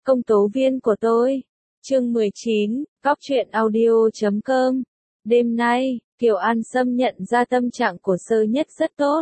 Công tố viên của tôi. Chương 19, Góc truyện audio.com. Đêm nay, Kiều An Sâm nhận ra tâm trạng của Sơ Nhất rất tốt.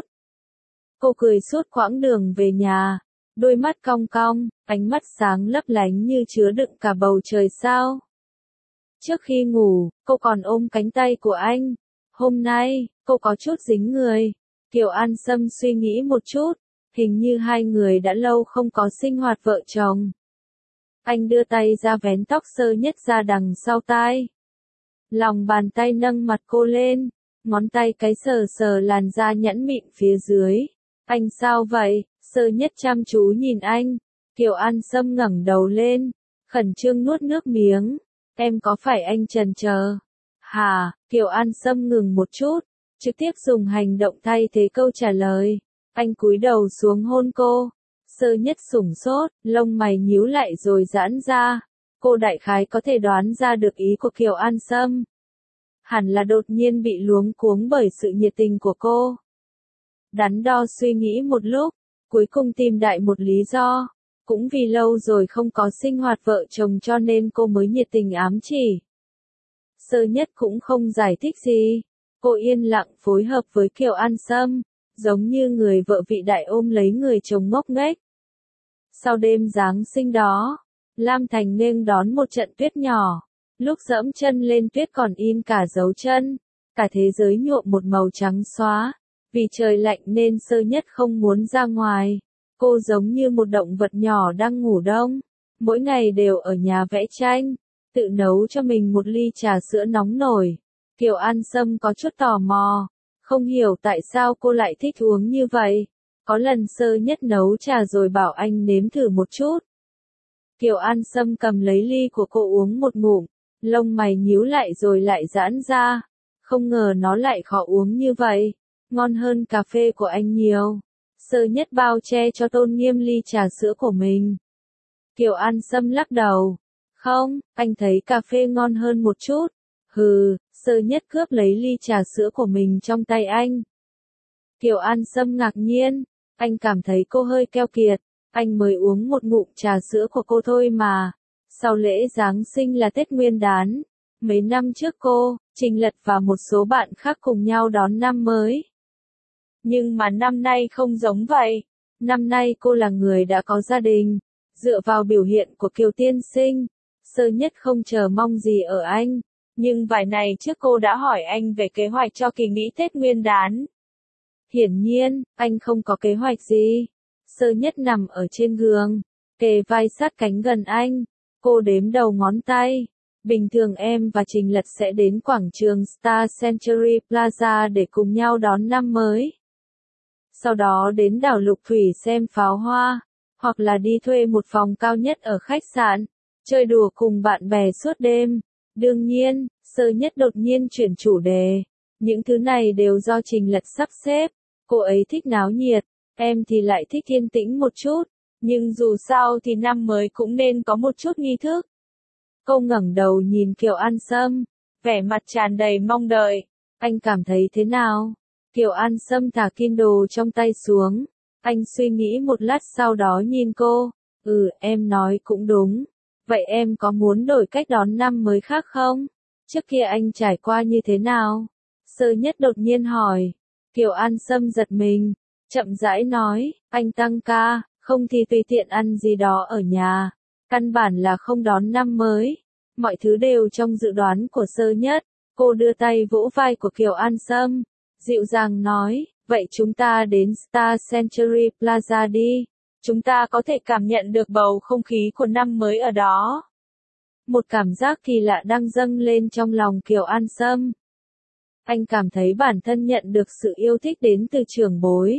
Cô cười suốt quãng đường về nhà, đôi mắt cong cong, ánh mắt sáng lấp lánh như chứa đựng cả bầu trời sao. Trước khi ngủ, cô còn ôm cánh tay của anh. Hôm nay, cô có chút dính người. Kiều An Sâm suy nghĩ một chút, hình như hai người đã lâu không có sinh hoạt vợ chồng. Anh đưa tay ra vén tóc Sơ Nhất ra đằng sau tai. Lòng bàn tay nâng mặt cô lên, ngón tay cái sờ sờ làn da nhẵn mịn phía dưới. Anh sao vậy? Sơ Nhất chăm chú nhìn anh. Kiều An Sâm ngẩng đầu lên, khẩn trương nuốt nước miếng. Em có phải anh chần chờ? Hả? Kiều An Sâm ngừng một chút, trực tiếp dùng hành động thay thế câu trả lời. Anh cúi đầu xuống hôn cô. Sơ Nhất sửng sốt, lông mày nhíu lại rồi giãn ra. Cô đại khái có thể đoán ra được ý của Kiều An Sâm. Hẳn là đột nhiên bị luống cuống bởi sự nhiệt tình của cô. Đắn đo suy nghĩ một lúc, cuối cùng tìm đại một lý do. Cũng vì lâu rồi không có sinh hoạt vợ chồng cho nên cô mới nhiệt tình ám chỉ. Sơ Nhất cũng không giải thích gì. Cô yên lặng phối hợp với Kiều An Sâm, giống như người vợ vị đại ôm lấy người chồng ngốc nghếch. Sau đêm Giáng sinh đó, Lam Thành nghênh đón một trận tuyết nhỏ. Lúc dẫm chân lên tuyết còn in cả dấu chân. Cả thế giới nhuộm một màu trắng xóa. Vì trời lạnh nên Sơ Nhất không muốn ra ngoài. Cô giống như một động vật nhỏ đang ngủ đông. Mỗi ngày đều ở nhà vẽ tranh, tự nấu cho mình một ly trà sữa nóng nổi. Kiều An Sâm có chút tò mò, không hiểu tại sao cô lại thích uống như vậy. Có lần Sơ Nhất nấu trà rồi bảo anh nếm thử một chút. Kiều An Sâm cầm lấy ly của cô uống một ngụm, lông mày nhíu lại rồi lại giãn ra. Không ngờ nó lại khó uống như vậy, ngon hơn cà phê của anh nhiều. Sơ Nhất bao che cho tôn nghiêm ly trà sữa của mình. Kiều An Sâm lắc đầu. Không, anh thấy cà phê ngon hơn một chút. Hừ, Sơ Nhất cướp lấy ly trà sữa của mình trong tay anh. Kiều An Sâm ngạc nhiên, anh cảm thấy cô hơi keo kiệt. Anh mới uống một ngụm trà sữa của cô thôi mà. Sau lễ Giáng sinh là Tết Nguyên đán. Mấy năm trước cô, Trình Lật và một số bạn khác cùng nhau đón năm mới. Nhưng mà năm nay không giống vậy. Năm nay cô là người đã có gia đình. Dựa vào biểu hiện của Kiều tiên sinh, Sơ Nhất không chờ mong gì ở anh. Nhưng vài ngày trước cô đã hỏi anh về kế hoạch cho kỳ nghỉ Tết Nguyên đán. Hiển nhiên, anh không có kế hoạch gì. Sơ Nhất nằm ở trên giường, kề vai sát cánh gần anh. Cô đếm đầu ngón tay. Bình thường em và Trình Lật sẽ đến quảng trường Star Century Plaza để cùng nhau đón năm mới. Sau đó đến đảo Lục Thủy xem pháo hoa, hoặc là đi thuê một phòng cao nhất ở khách sạn, chơi đùa cùng bạn bè suốt đêm. Đương nhiên, Sơ Nhất đột nhiên chuyển chủ đề. Những thứ này đều do Trình Lật sắp xếp. Cô ấy thích náo nhiệt, em thì lại thích yên tĩnh một chút. Nhưng dù sao thì năm mới cũng nên có một chút nghi thức. Cô ngẩng đầu nhìn Kiều An Sâm, vẻ mặt tràn đầy mong đợi. Anh cảm thấy thế nào? Kiều An Sâm thả Kindle trong tay xuống. Anh suy nghĩ một lát sau đó nhìn cô. Em nói cũng đúng. Vậy em có muốn đổi cách đón năm mới khác không? Trước kia anh trải qua như thế nào? Sơ Nhất đột nhiên hỏi. Kiều An Sâm giật mình, chậm rãi nói, anh tăng ca, không thì tùy tiện ăn gì đó ở nhà. Căn bản là không đón năm mới. Mọi thứ đều trong dự đoán của Sơ Nhất. Cô đưa tay vỗ vai của Kiều An Sâm, dịu dàng nói, vậy chúng ta đến Star Century Plaza đi. Chúng ta có thể cảm nhận được bầu không khí của năm mới ở đó. Một cảm giác kỳ lạ đang dâng lên trong lòng Kiều An Sâm. Anh cảm thấy bản thân nhận được sự yêu thích đến từ trưởng bối.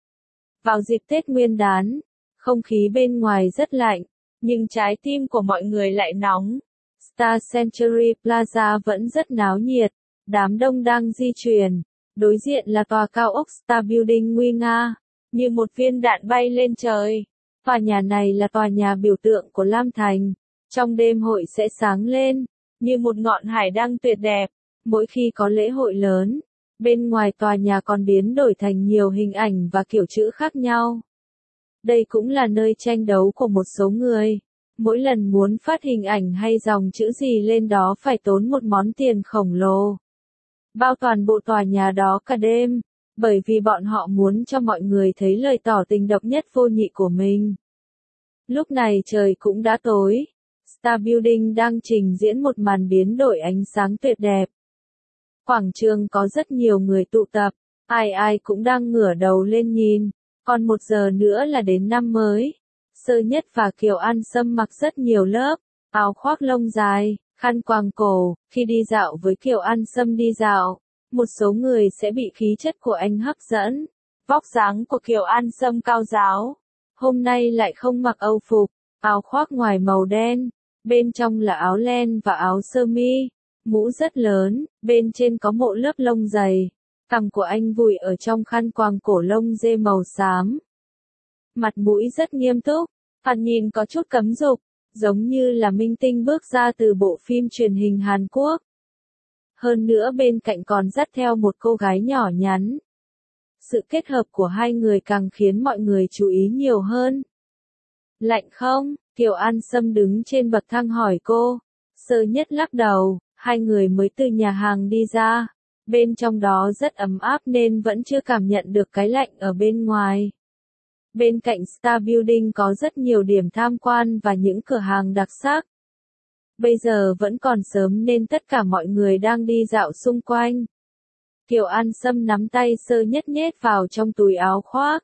Vào dịp Tết Nguyên đán, không khí bên ngoài rất lạnh, nhưng trái tim của mọi người lại nóng. Star Century Plaza vẫn rất náo nhiệt, đám đông đang di chuyển. Đối diện là tòa cao ốc Star Building nguy nga, như một viên đạn bay lên trời. Tòa nhà này là tòa nhà biểu tượng của Lam Thành. Trong đêm hội sẽ sáng lên, như một ngọn hải đăng tuyệt đẹp. Mỗi khi có lễ hội lớn, bên ngoài tòa nhà còn biến đổi thành nhiều hình ảnh và kiểu chữ khác nhau. Đây cũng là nơi tranh đấu của một số người. Mỗi lần muốn phát hình ảnh hay dòng chữ gì lên đó phải tốn một món tiền khổng lồ. Bao toàn bộ tòa nhà đó cả đêm, bởi vì bọn họ muốn cho mọi người thấy lời tỏ tình độc nhất vô nhị của mình. Lúc này trời cũng đã tối. Star Building đang trình diễn một màn biến đổi ánh sáng tuyệt đẹp. Quảng trường có rất nhiều người tụ tập, ai ai cũng đang ngửa đầu lên nhìn. Còn 1 giờ nữa là đến năm mới. Sơ Nhất và Kiều An Sâm mặc rất nhiều lớp, áo khoác lông dài, khăn quàng cổ. Khi đi dạo với Kiều An Sâm đi dạo, một số người sẽ bị khí chất của anh hấp dẫn. Vóc dáng của Kiều An Sâm cao ráo. Hôm nay lại không mặc âu phục, áo khoác ngoài màu đen, bên trong là áo len và áo sơ mi, mũ rất lớn, bên trên có một lớp lông dày. Cằm của anh vùi ở trong khăn quàng cổ lông dê màu xám. Mặt mũi rất nghiêm túc, thoạt nhìn có chút cấm dục, giống như là minh tinh bước ra từ bộ phim truyền hình Hàn Quốc. Hơn nữa bên cạnh còn dắt theo một cô gái nhỏ nhắn. Sự kết hợp của hai người càng khiến mọi người chú ý nhiều hơn. Lạnh không? Kiều An Sâm đứng trên bậc thang hỏi cô. Sơ Nhất lắc đầu, hai người mới từ nhà hàng đi ra. Bên trong đó rất ấm áp nên vẫn chưa cảm nhận được cái lạnh ở bên ngoài. Bên cạnh Star Building có rất nhiều điểm tham quan và những cửa hàng đặc sắc. Bây giờ vẫn còn sớm nên tất cả mọi người đang đi dạo xung quanh. Kiều An Sâm nắm tay Sơ Nhất nhét vào trong túi áo khoác.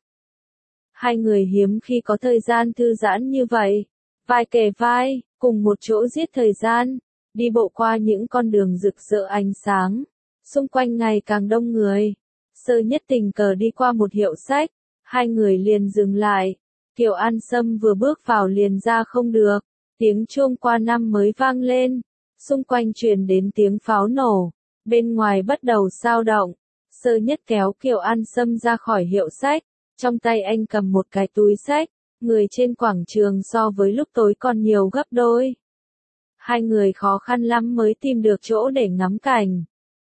Hai người hiếm khi có thời gian thư giãn như vậy. Vai kề vai, cùng một chỗ giết thời gian, đi bộ qua những con đường rực rỡ ánh sáng. Xung quanh ngày càng đông người. Sơ Nhất tình cờ đi qua một hiệu sách, hai người liền dừng lại. Kiều An Sâm vừa bước vào liền ra không được. Tiếng chuông qua năm mới vang lên. Xung quanh truyền đến tiếng pháo nổ. Bên ngoài bắt đầu xao động. Sơ Nhất kéo Kiều An Sâm ra khỏi hiệu sách. Trong tay anh cầm một cái túi sách. Người trên quảng trường so với lúc tối còn nhiều gấp đôi. Hai người khó khăn lắm mới tìm được chỗ để ngắm cảnh.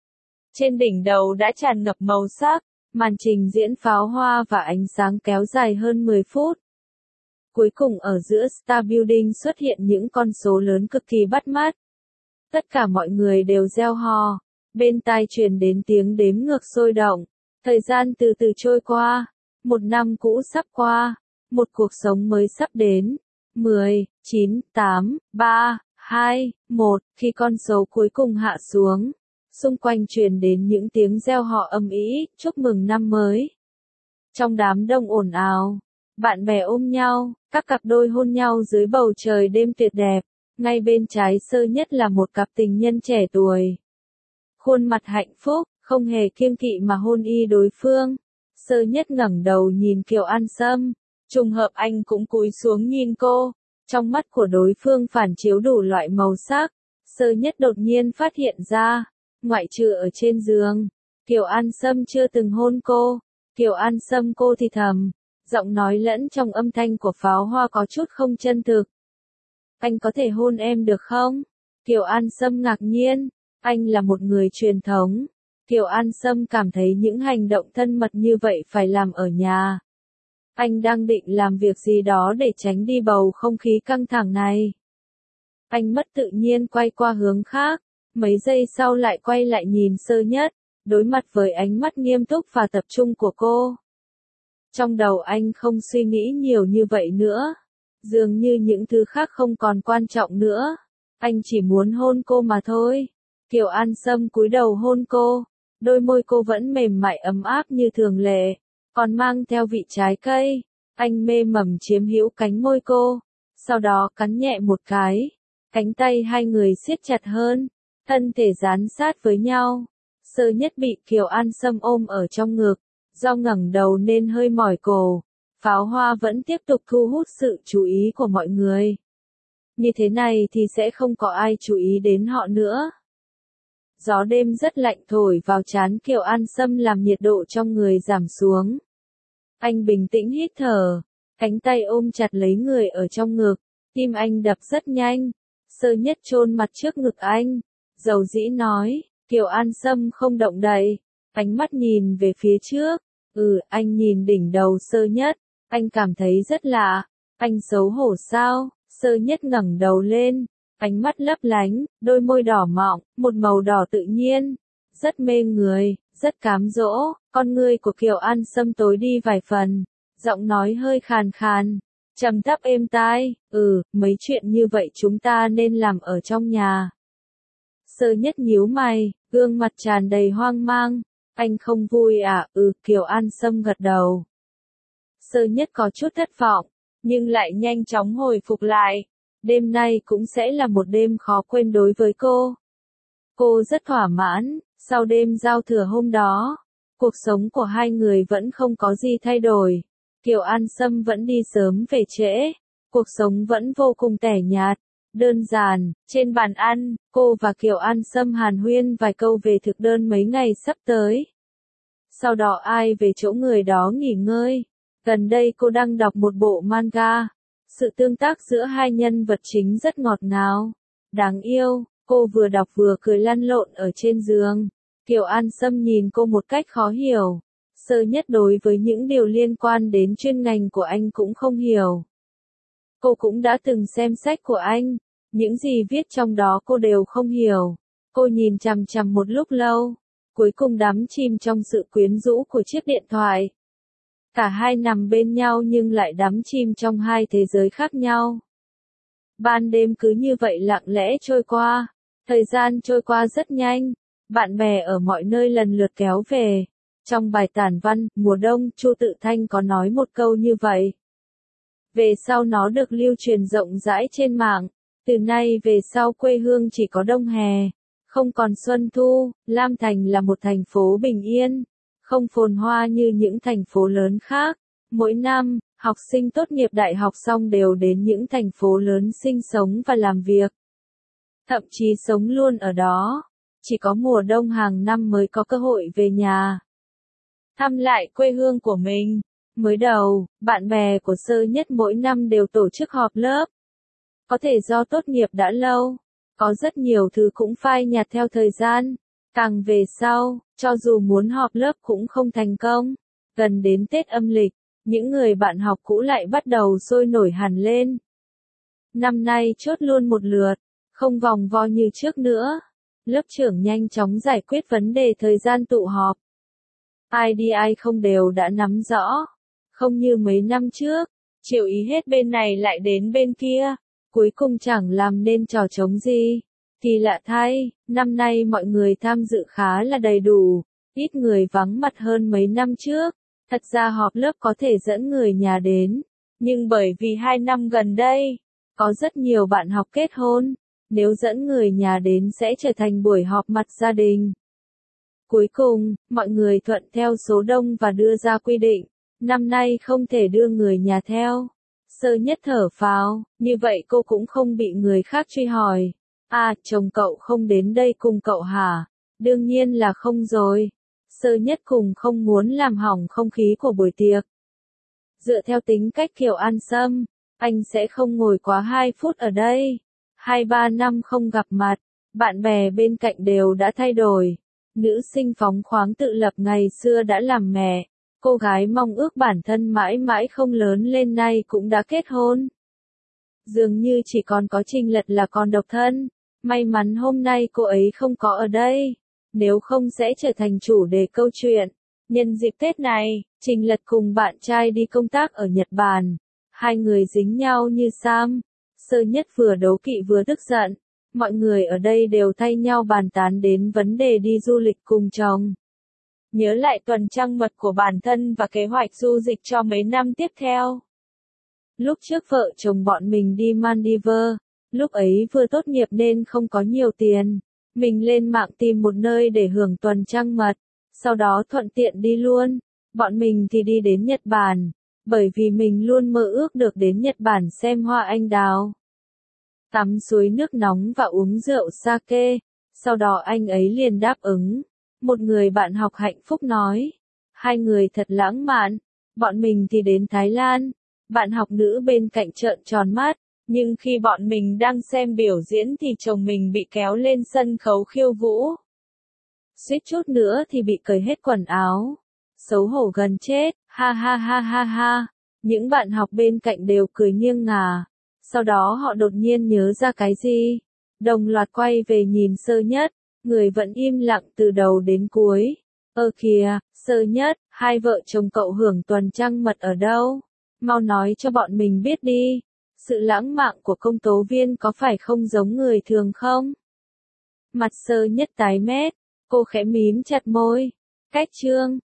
Trên đỉnh đầu đã tràn ngập màu sắc, màn trình diễn pháo hoa và ánh sáng kéo dài hơn 10 phút. Cuối cùng ở giữa Star Building xuất hiện những con số lớn cực kỳ bắt mắt. Tất cả mọi người đều reo hò, bên tai truyền đến tiếng đếm ngược sôi động. Thời gian từ từ trôi qua, một năm cũ sắp qua, một cuộc sống mới sắp đến. 10, 9, 8, 3, 2, 1, khi con số cuối cùng hạ xuống. Xung quanh truyền đến những tiếng reo hò ầm ĩ, chúc mừng năm mới. Trong đám đông ồn ào, bạn bè ôm nhau, các cặp đôi hôn nhau dưới bầu trời đêm tuyệt đẹp. Ngay bên trái Sơ Nhất là một cặp tình nhân trẻ tuổi. Khuôn mặt hạnh phúc, không hề kiêng kỵ mà hôn y đối phương. Sơ Nhất ngẩng đầu nhìn Kiều An Sâm. Trùng hợp anh cũng cúi xuống nhìn cô. Trong mắt của đối phương phản chiếu đủ loại màu sắc. Sơ Nhất đột nhiên phát hiện ra. Ngoại trừ ở trên giường, Kiều An Sâm chưa từng hôn cô. Kiều An Sâm cô thì thầm, giọng nói lẫn trong âm thanh của pháo hoa có chút không chân thực. Anh có thể hôn em được không? Kiều An Sâm ngạc nhiên, anh là một người truyền thống. Kiều An Sâm cảm thấy những hành động thân mật như vậy phải làm ở nhà. Anh đang định làm việc gì đó để tránh đi bầu không khí căng thẳng này. Anh mất tự nhiên quay qua hướng khác. Mấy giây sau lại quay lại nhìn Sơ Nhất, đối mặt với ánh mắt nghiêm túc và tập trung của cô. Trong đầu anh không suy nghĩ nhiều như vậy nữa. Dường như những thứ khác không còn quan trọng nữa. Anh chỉ muốn hôn cô mà thôi. Kiều An Sâm cúi đầu hôn cô. Đôi môi cô vẫn mềm mại ấm áp như thường lệ, còn mang theo vị trái cây. Anh mê mẩn chiếm hữu cánh môi cô. Sau đó cắn nhẹ một cái. Cánh tay hai người siết chặt hơn. Thân thể dán sát với nhau. Sơ Nhất bị Kiều An Sâm ôm ở trong ngực. Do ngẩng đầu nên hơi mỏi cổ. Pháo hoa vẫn tiếp tục thu hút sự chú ý của mọi người. Như thế này thì sẽ không có ai chú ý đến họ nữa. Gió đêm rất lạnh thổi vào trán Kiều An Sâm làm nhiệt độ trong người giảm xuống. Anh bình tĩnh hít thở. Cánh tay ôm chặt lấy người ở trong ngực. Tim anh đập rất nhanh. Sơ Nhất chôn mặt trước ngực anh. Dầu dĩ nói, Kiều An Sâm không động đậy, ánh mắt nhìn về phía trước. Anh nhìn đỉnh đầu Sơ Nhất, anh cảm thấy rất lạ. Anh xấu hổ sao? Sơ Nhất ngẩng đầu lên, ánh mắt lấp lánh, đôi môi đỏ mọng, một màu đỏ tự nhiên, rất mê người, rất cám dỗ. Con ngươi của Kiều An Sâm tối đi vài phần, giọng nói hơi khàn khàn, trầm thấp êm tai, mấy chuyện như vậy chúng ta nên làm ở trong nhà. Sơ Nhất nhíu mày, gương mặt tràn đầy hoang mang, anh không vui à? Kiều An Sâm gật đầu. Sơ Nhất có chút thất vọng, nhưng lại nhanh chóng hồi phục lại. Đêm nay cũng sẽ là một đêm khó quên đối với cô. Cô rất thỏa mãn, sau đêm giao thừa hôm đó, cuộc sống của hai người vẫn không có gì thay đổi. Kiều An Sâm vẫn đi sớm về trễ, cuộc sống vẫn vô cùng tẻ nhạt, đơn giản. Trên bàn ăn, cô và Kiều An Sâm hàn huyên vài câu về thực đơn mấy ngày sắp tới. Sau đó ai về chỗ người đó nghỉ ngơi. Gần đây cô đang đọc một bộ manga. Sự tương tác giữa hai nhân vật chính rất ngọt ngào, đáng yêu. Cô vừa đọc vừa cười lăn lộn ở trên giường. Kiều An Sâm nhìn cô một cách khó hiểu. Sơ Nhất đối với những điều liên quan đến chuyên ngành của anh cũng không hiểu. Cô cũng đã từng xem sách của anh, những gì viết trong đó cô đều không hiểu. Cô nhìn chằm chằm một lúc lâu, cuối cùng đắm chìm trong sự quyến rũ của chiếc điện thoại. Cả hai nằm bên nhau nhưng lại đắm chìm trong hai thế giới khác nhau. Ban đêm cứ như vậy lặng lẽ trôi qua, thời gian trôi qua rất nhanh, bạn bè ở mọi nơi lần lượt kéo về. Trong bài tản văn, mùa đông, Chu Tự Thanh có nói một câu như vậy. Về sau nó được lưu truyền rộng rãi trên mạng, từ nay về sau quê hương chỉ có đông hè, không còn xuân thu. Lam Thành là một thành phố bình yên, không phồn hoa như những thành phố lớn khác. Mỗi năm, học sinh tốt nghiệp đại học xong đều đến những thành phố lớn sinh sống và làm việc. Thậm chí sống luôn ở đó. Chỉ có mùa đông hàng năm mới có cơ hội về nhà, thăm lại quê hương của mình. Mới đầu, bạn bè của Sơ Nhất mỗi năm đều tổ chức họp lớp. Có thể do tốt nghiệp đã lâu, có rất nhiều thứ cũng phai nhạt theo thời gian. Càng về sau, cho dù muốn họp lớp cũng không thành công. Gần đến Tết âm lịch, những người bạn học cũ lại bắt đầu sôi nổi hẳn lên. Năm nay chốt luôn một lượt, không vòng vo như trước nữa. Lớp trưởng nhanh chóng giải quyết vấn đề thời gian tụ họp. Ai đi ai không đều đã nắm rõ. Không như mấy năm trước, chiều ý hết bên này lại đến bên kia. Cuối cùng chẳng làm nên trò trống gì. Kỳ lạ thay, năm nay mọi người tham dự khá là đầy đủ, ít người vắng mặt hơn mấy năm trước. Thật ra họp lớp có thể dẫn người nhà đến, nhưng bởi vì 2 năm gần đây, có rất nhiều bạn học kết hôn, nếu dẫn người nhà đến sẽ trở thành buổi họp mặt gia đình. Cuối cùng, mọi người thuận theo số đông và đưa ra quy định, năm nay không thể đưa người nhà theo. Sơ Nhất thở phào, như vậy cô cũng không bị người khác truy hỏi. Chồng cậu không đến đây cùng cậu hả? Đương nhiên là không rồi. Sơ Nhất cùng không muốn làm hỏng không khí của buổi tiệc. Dựa theo tính cách Kiều An Sâm, anh sẽ không ngồi quá 2 phút ở đây. 2-3 năm không gặp mặt, bạn bè bên cạnh đều đã thay đổi. Nữ sinh phóng khoáng tự lập ngày xưa đã làm mẹ, cô gái mong ước bản thân mãi mãi không lớn lên nay cũng đã kết hôn. Dường như chỉ còn có Trình Lật là còn độc thân, may mắn hôm nay cô ấy không có ở đây, nếu không sẽ trở thành chủ đề câu chuyện. Nhân dịp Tết này, Trình Lật cùng bạn trai đi công tác ở Nhật Bản, hai người dính nhau như Sam. Sơ Nhất vừa đố kỵ vừa tức giận. Mọi người ở đây đều thay nhau bàn tán đến vấn đề đi du lịch cùng chồng. Nhớ lại tuần trăng mật của bản thân và kế hoạch du lịch cho mấy năm tiếp theo. Lúc trước vợ chồng bọn mình đi Maldives, lúc ấy vừa tốt nghiệp nên không có nhiều tiền. Mình lên mạng tìm một nơi để hưởng tuần trăng mật, sau đó thuận tiện đi luôn. Bọn mình thì đi đến Nhật Bản, bởi vì mình luôn mơ ước được đến Nhật Bản xem hoa anh đào. Tắm suối nước nóng và uống rượu sake, sau đó anh ấy liền đáp ứng. Một người bạn học hạnh phúc nói, hai người thật lãng mạn. Bọn mình thì đến Thái Lan, bạn học nữ bên cạnh trợn tròn mắt, nhưng khi bọn mình đang xem biểu diễn thì chồng mình bị kéo lên sân khấu khiêu vũ. Suýt chút nữa thì bị cởi hết quần áo. Xấu hổ gần chết, ha ha ha ha ha. Những bạn học bên cạnh đều cười nghiêng ngả. Sau đó họ đột nhiên nhớ ra cái gì. Đồng loạt quay về nhìn Sơ Nhất, người vẫn im lặng từ đầu đến cuối. Kìa, Sơ Nhất, hai vợ chồng cậu hưởng tuần trăng mật ở đâu? Mau nói cho bọn mình biết đi. Sự lãng mạn của công tố viên có phải không giống người thường không? Mặt Sơ Nhất tái mét, cô khẽ mím chặt môi. Cách Trương,